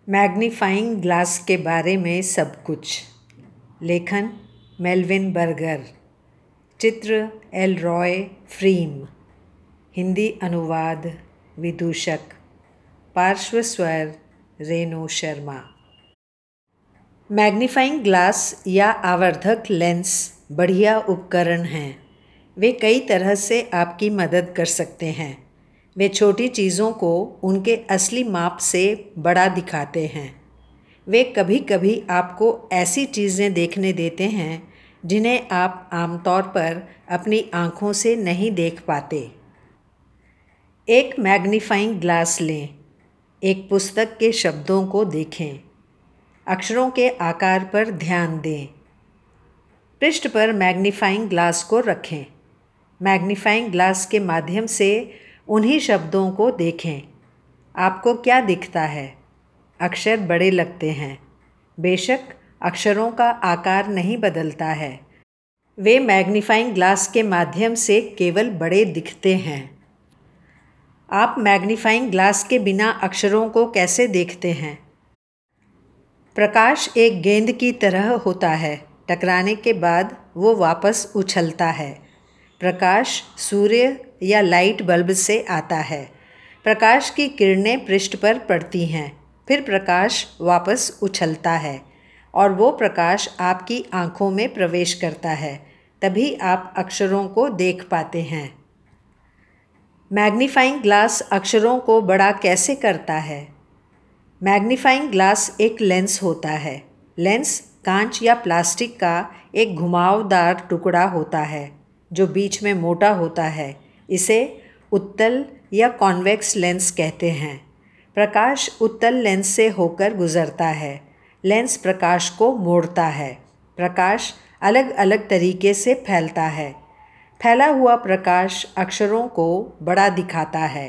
Magnifying glass के बारे में सब कुछ। लेखन मेल्विन बर्गर। चित्र एल रॉय फ्रीम। हिंदी अनुवाद विदूषक। पार्श्व स्वर रेणु शर्मा। मैग्नीफाइंग ग्लास या आवर्धक लेंस बढ़िया उपकरण हैं। वे कई तरह से आपकी मदद कर सकते हैं। वे छोटी चीज़ों को उनके असली माप से बड़ा दिखाते हैं। वे कभी कभी आपको ऐसी चीज़ें देखने देते हैं जिन्हें आप आमतौर पर अपनी आँखों से नहीं देख पाते। एक मैग्नीफाइंग ग्लास लें। एक पुस्तक के शब्दों को देखें। अक्षरों के आकार पर ध्यान दें। पृष्ठ पर मैग्नीफाइंग ग्लास को रखें। मैग्नीफाइंग ग्लास के माध्यम से उन्हीं शब्दों को देखें। आपको क्या दिखता है? अक्षर बड़े लगते हैं। बेशक अक्षरों का आकार नहीं बदलता है। वे मैग्नीफाइंग ग्लास के माध्यम से केवल बड़े दिखते हैं। आप मैग्नीफाइंग ग्लास के बिना अक्षरों को कैसे देखते हैं? प्रकाश एक गेंद की तरह होता है। टकराने के बाद वो वापस उछलता है। प्रकाश सूर्य या लाइट बल्ब से आता है। प्रकाश की किरणें पृष्ठ पर पड़ती हैं। फिर प्रकाश वापस उछलता है और वो प्रकाश आपकी आँखों में प्रवेश करता है। तभी आप अक्षरों को देख पाते हैं। मैग्नीफाइंग ग्लास अक्षरों को बड़ा कैसे करता है? मैग्नीफाइंग ग्लास एक लेंस होता है। लेंस कांच या प्लास्टिक का एक घुमावदार टुकड़ा होता है जो बीच में मोटा होता है। इसे उत्तल या कॉन्वेक्स लेंस कहते हैं। प्रकाश उत्तल लेंस से होकर गुजरता है। लेंस प्रकाश को मोड़ता है। प्रकाश अलग अलग तरीके से फैलता है। फैला हुआ प्रकाश अक्षरों को बड़ा दिखाता है।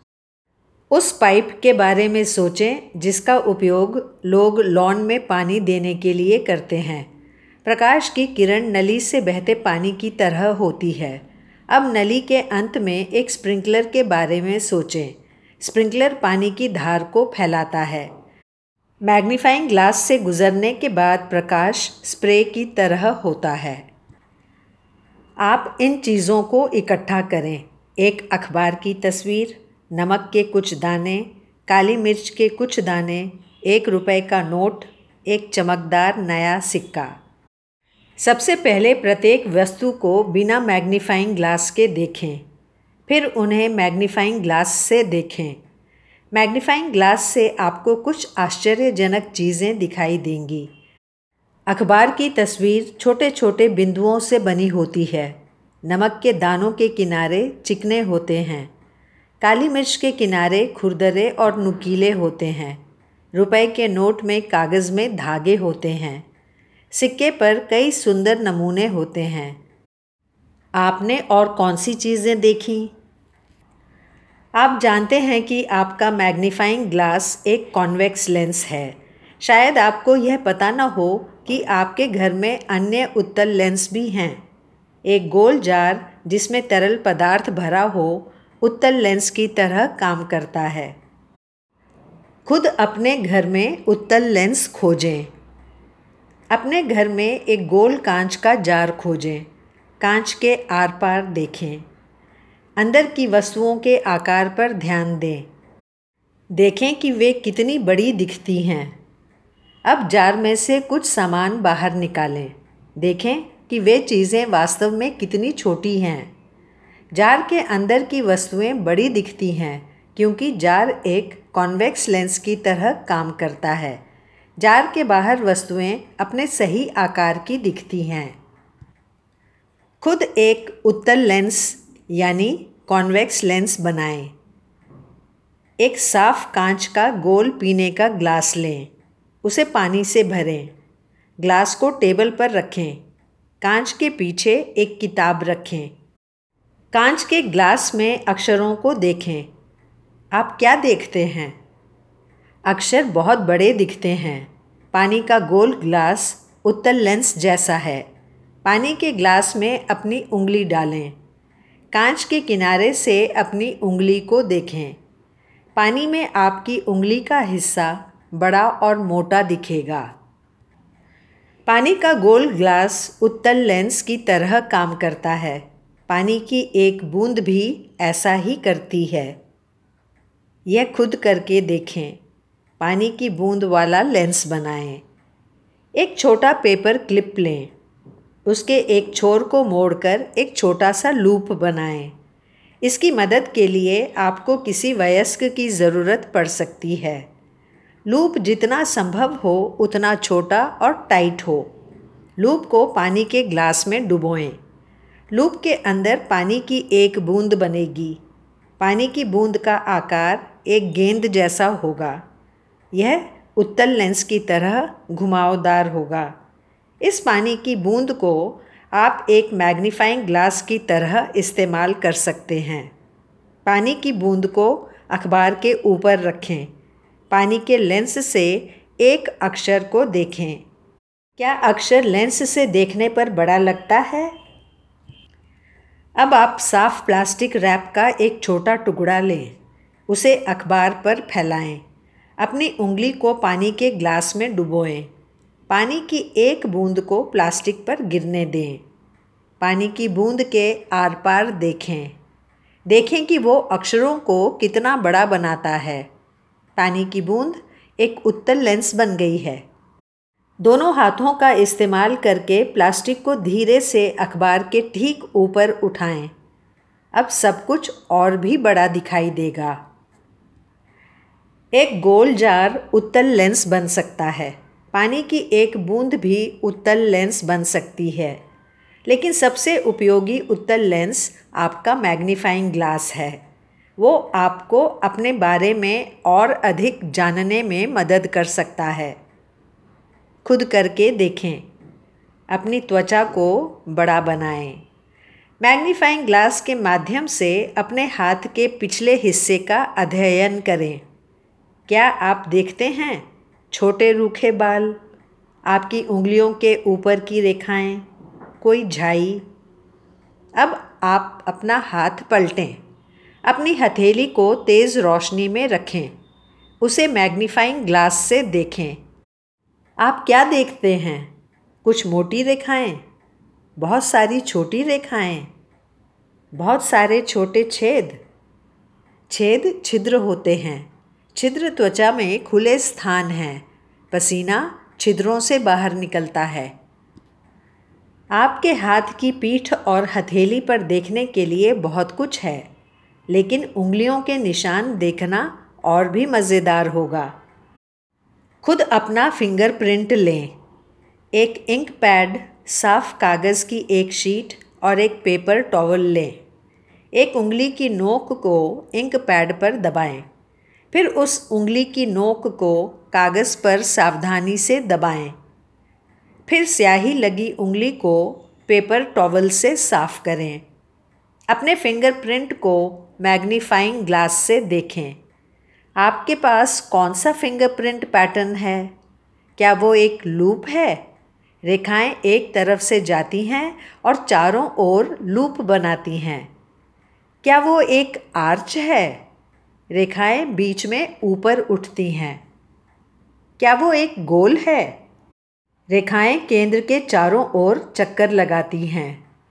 उस पाइप के बारे में सोचें जिसका उपयोग लोग लॉन में पानी देने के लिए करते हैं। प्रकाश की किरण नली से बहते पानी की तरह होती है। अब नली के अंत में एक स्प्रिंकलर के बारे में सोचें। स्प्रिंकलर पानी की धार को फैलाता है। मैग्नीफाइंग ग्लास से गुजरने के बाद प्रकाश स्प्रे की तरह होता है। आप इन चीज़ों को इकट्ठा करें। एक अखबार की तस्वीर, नमक के कुछ दाने, काली मिर्च के कुछ दाने, 1 रुपए का नोट, एक चमकदार नया सिक्का। सबसे पहले प्रत्येक वस्तु को बिना मैग्नीफाइंग ग्लास के देखें। फिर उन्हें मैग्नीफाइंग ग्लास से देखें। मैग्नीफाइंग ग्लास से आपको कुछ आश्चर्यजनक चीज़ें दिखाई देंगी। अखबार की तस्वीर छोटे छोटे बिंदुओं से बनी होती है। नमक के दानों के किनारे चिकने होते हैं। काली मिर्च के किनारे खुरदरे और नुकीले होते हैं। रुपए के नोट में कागज़ में धागे होते हैं। सिक्के पर कई सुंदर नमूने होते हैं। आपने और कौन सी चीज़ें देखी? आप जानते हैं कि आपका मैग्नीफाइंग ग्लास एक कॉन्वेक्स लेंस है। शायद आपको यह पता न हो कि आपके घर में अन्य उत्तल लेंस भी हैं। एक गोल जार जिसमें तरल पदार्थ भरा हो उत्तल लेंस की तरह काम करता है। खुद अपने घर में उत्तल लेंस खोजें। अपने घर में एक गोल कांच का जार खोजें। कांच के आर पार देखें। अंदर की वस्तुओं के आकार पर ध्यान दें। देखें कि वे कितनी बड़ी दिखती हैं। अब जार में से कुछ सामान बाहर निकालें। देखें कि वे चीज़ें वास्तव में कितनी छोटी हैं। जार के अंदर की वस्तुएं बड़ी दिखती हैं क्योंकि जार एक कॉन्वेक्स लेंस की तरह काम करता है। जार के बाहर वस्तुएं अपने सही आकार की दिखती हैं। खुद एक उत्तल लेंस यानी कॉन्वेक्स लेंस बनाएं। एक साफ कांच का गोल पीने का ग्लास लें। उसे पानी से भरें। ग्लास को टेबल पर रखें। कांच के पीछे एक किताब रखें। कांच के ग्लास में अक्षरों को देखें। आप क्या देखते हैं? अक्षर बहुत बड़े दिखते हैं। पानी का गोल ग्लास उत्तल लेंस जैसा है। पानी के ग्लास में अपनी उंगली डालें। कांच के किनारे से अपनी उंगली को देखें। पानी में आपकी उंगली का हिस्सा बड़ा और मोटा दिखेगा। पानी का गोल ग्लास उत्तल लेंस की तरह काम करता है। पानी की एक बूंद भी ऐसा ही करती है। यह खुद करके देखें। पानी की बूंद वाला लेंस बनाएं। एक छोटा पेपर क्लिप लें। उसके एक छोर को मोड़कर एक छोटा सा लूप बनाएं। इसकी मदद के लिए आपको किसी वयस्क की ज़रूरत पड़ सकती है। लूप जितना संभव हो उतना छोटा और टाइट हो। लूप को पानी के ग्लास में डुबोएं। लूप के अंदर पानी की एक बूंद बनेगी। पानी की बूंद का आकार एक गेंद जैसा होगा। यह उत्तल लेंस की तरह घुमावदार होगा। इस पानी की बूंद को आप एक मैग्नीफाइंग ग्लास की तरह इस्तेमाल कर सकते हैं। पानी की बूंद को अखबार के ऊपर रखें। पानी के लेंस से एक अक्षर को देखें। क्या अक्षर लेंस से देखने पर बड़ा लगता है? अब आप साफ प्लास्टिक रैप का एक छोटा टुकड़ा लें। उसे अखबार पर फैलाएं। अपनी उंगली को पानी के ग्लास में डुबोएं। पानी की एक बूंद को प्लास्टिक पर गिरने दें। पानी की बूंद के आर पार देखें। देखें कि वो अक्षरों को कितना बड़ा बनाता है। पानी की बूंद एक उत्तल लेंस बन गई है। दोनों हाथों का इस्तेमाल करके प्लास्टिक को धीरे से अखबार के ठीक ऊपर उठाएं। अब सब कुछ और भी बड़ा दिखाई देगा। एक गोल जार उत्तल लेंस बन सकता है। पानी की एक बूंद भी उत्तल लेंस बन सकती है। लेकिन सबसे उपयोगी उत्तल लेंस आपका मैग्नीफाइंग ग्लास है। वो आपको अपने बारे में और अधिक जानने में मदद कर सकता है। खुद करके देखें। अपनी त्वचा को बड़ा बनाएं। मैग्नीफाइंग ग्लास के माध्यम से अपने हाथ के पिछले हिस्से का अध्ययन करें। क्या आप देखते हैं छोटे रूखे बाल, आपकी उंगलियों के ऊपर की रेखाएं, कोई झाई? अब आप अपना हाथ पलटें। अपनी हथेली को तेज़ रोशनी में रखें। उसे मैग्नीफाइंग ग्लास से देखें। आप क्या देखते हैं? कुछ मोटी रेखाएं, बहुत सारी छोटी रेखाएं, बहुत सारे छोटे छेद। छेद छिद्र होते हैं। छिद्र त्वचा में खुले स्थान हैं। पसीना छिद्रों से बाहर निकलता है। आपके हाथ की पीठ और हथेली पर देखने के लिए बहुत कुछ है, लेकिन उंगलियों के निशान देखना और भी मज़ेदार होगा। खुद अपना फिंगरप्रिंट लें। एक इंक पैड, साफ कागज़ की एक शीट और एक पेपर टॉवल लें। एक उंगली की नोक को इंक पैड पर दबाएं। फिर उस उंगली की नोक को कागज़ पर सावधानी से दबाएं। फिर स्याही लगी उंगली को पेपर टॉवल से साफ करें। अपने फिंगरप्रिंट को मैग्नीफाइंग ग्लास से देखें। आपके पास कौन सा फिंगरप्रिंट पैटर्न है? क्या वो एक लूप है? रेखाएं एक तरफ से जाती हैं और चारों ओर लूप बनाती हैं। क्या वो एक आर्च है? रेखाएं बीच में ऊपर उठती हैं। क्या वो एक गोल है? रेखाएं केंद्र के चारों ओर चक्कर लगाती हैं।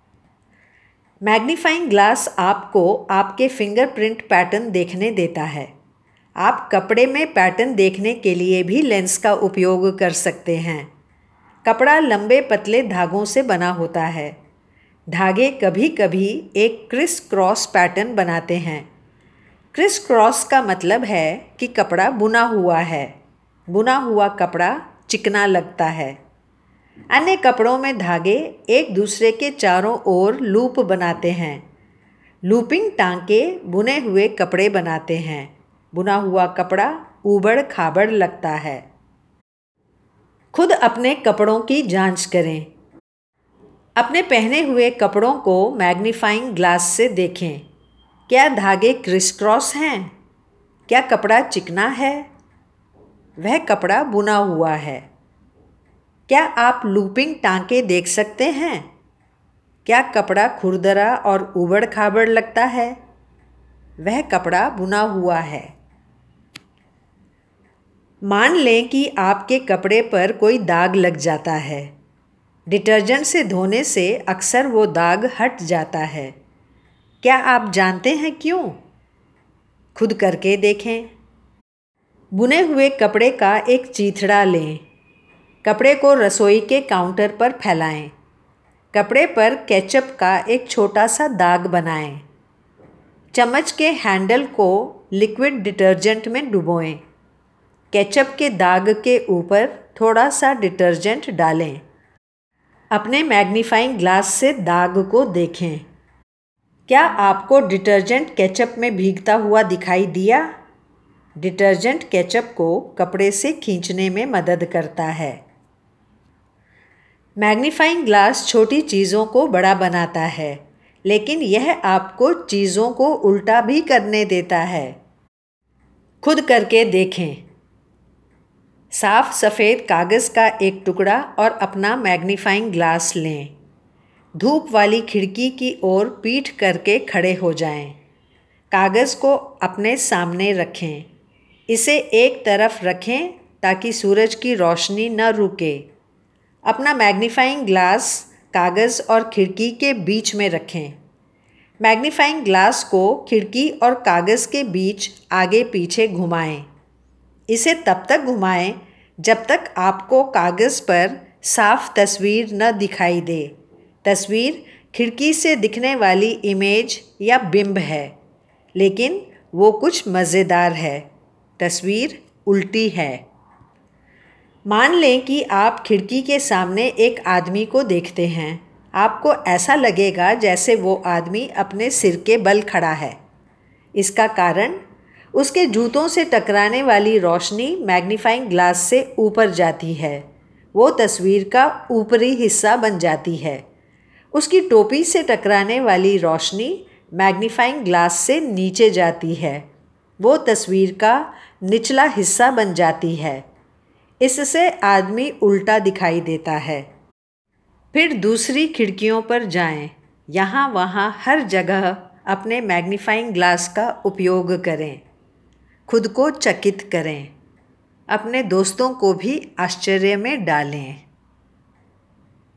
मैग्नीफाइंग ग्लास आपको आपके फिंगरप्रिंट पैटर्न देखने देता है। आप कपड़े में पैटर्न देखने के लिए भी लेंस का उपयोग कर सकते हैं। कपड़ा लंबे पतले धागों से बना होता है। धागे कभी कभी एक क्रिस क्रॉस पैटर्न बनाते हैं। क्रिस क्रॉस का मतलब है कि कपड़ा बुना हुआ है। बुना हुआ कपड़ा चिकना लगता है। अन्य कपड़ों में धागे एक दूसरे के चारों ओर लूप बनाते हैं। लूपिंग टांके बुने हुए कपड़े बनाते हैं। बुना हुआ कपड़ा ऊबड़ खाबड़ लगता है। खुद अपने कपड़ों की जांच करें। अपने पहने हुए कपड़ों को मैग्नीफाइंग ग्लास से देखें। क्या धागे क्रिस क्रॉस हैं? क्या कपड़ा चिकना है? वह कपड़ा बुना हुआ है। क्या आप लूपिंग टांके देख सकते हैं? क्या कपड़ा खुरदरा और ऊबड़ खाबड़ लगता है? वह कपड़ा बुना हुआ है। मान लें कि आपके कपड़े पर कोई दाग लग जाता है। डिटर्जेंट से धोने से अक्सर वो दाग हट जाता है। क्या आप जानते हैं क्यों? खुद करके देखें। बुने हुए कपड़े का एक चीथड़ा लें। कपड़े को रसोई के काउंटर पर फैलाएं। कपड़े पर केचप का एक छोटा सा दाग बनाएं। चम्मच के हैंडल को लिक्विड डिटर्जेंट में डुबोएं। केचप के दाग के ऊपर थोड़ा सा डिटर्जेंट डालें। अपने मैग्नीफाइंग ग्लास से दाग को देखें। क्या आपको डिटर्जेंट केचप में भीगता हुआ दिखाई दिया? डिटर्जेंट केचप को कपड़े से खींचने में मदद करता है। मैग्नीफाइंग ग्लास छोटी चीज़ों को बड़ा बनाता है, लेकिन यह आपको चीज़ों को उल्टा भी करने देता है। खुद करके देखें। साफ सफ़ेद कागज़ का एक टुकड़ा और अपना मैग्नीफाइंग ग्लास लें। धूप वाली खिड़की की ओर पीठ करके खड़े हो जाएं। कागज़ को अपने सामने रखें। इसे एक तरफ रखें ताकि सूरज की रोशनी न रुके। अपना मैग्नीफाइंग ग्लास कागज़ और खिड़की के बीच में रखें। मैग्नीफाइंग ग्लास को खिड़की और कागज़ के बीच आगे पीछे घुमाएं। इसे तब तक घुमाएं जब तक आपको कागज़ पर साफ तस्वीर न दिखाई दे। तस्वीर खिड़की से दिखने वाली इमेज या बिंब है, लेकिन वो कुछ मज़ेदार है। तस्वीर उल्टी है। मान लें कि आप खिड़की के सामने एक आदमी को देखते हैं। आपको ऐसा लगेगा जैसे वो आदमी अपने सिर के बल खड़ा है। इसका कारण उसके जूतों से टकराने वाली रोशनी मैग्नीफाइंग ग्लास से ऊपर जाती है। वो तस्वीर का ऊपरी हिस्सा बन जाती है। उसकी टोपी से टकराने वाली रोशनी मैग्नीफाइंग ग्लास से नीचे जाती है। वो तस्वीर का निचला हिस्सा बन जाती है। इससे आदमी उल्टा दिखाई देता है। फिर दूसरी खिड़कियों पर जाएं। यहाँ वहाँ हर जगह अपने मैग्नीफाइंग ग्लास का उपयोग करें। खुद को चकित करें। अपने दोस्तों को भी आश्चर्य में डालें।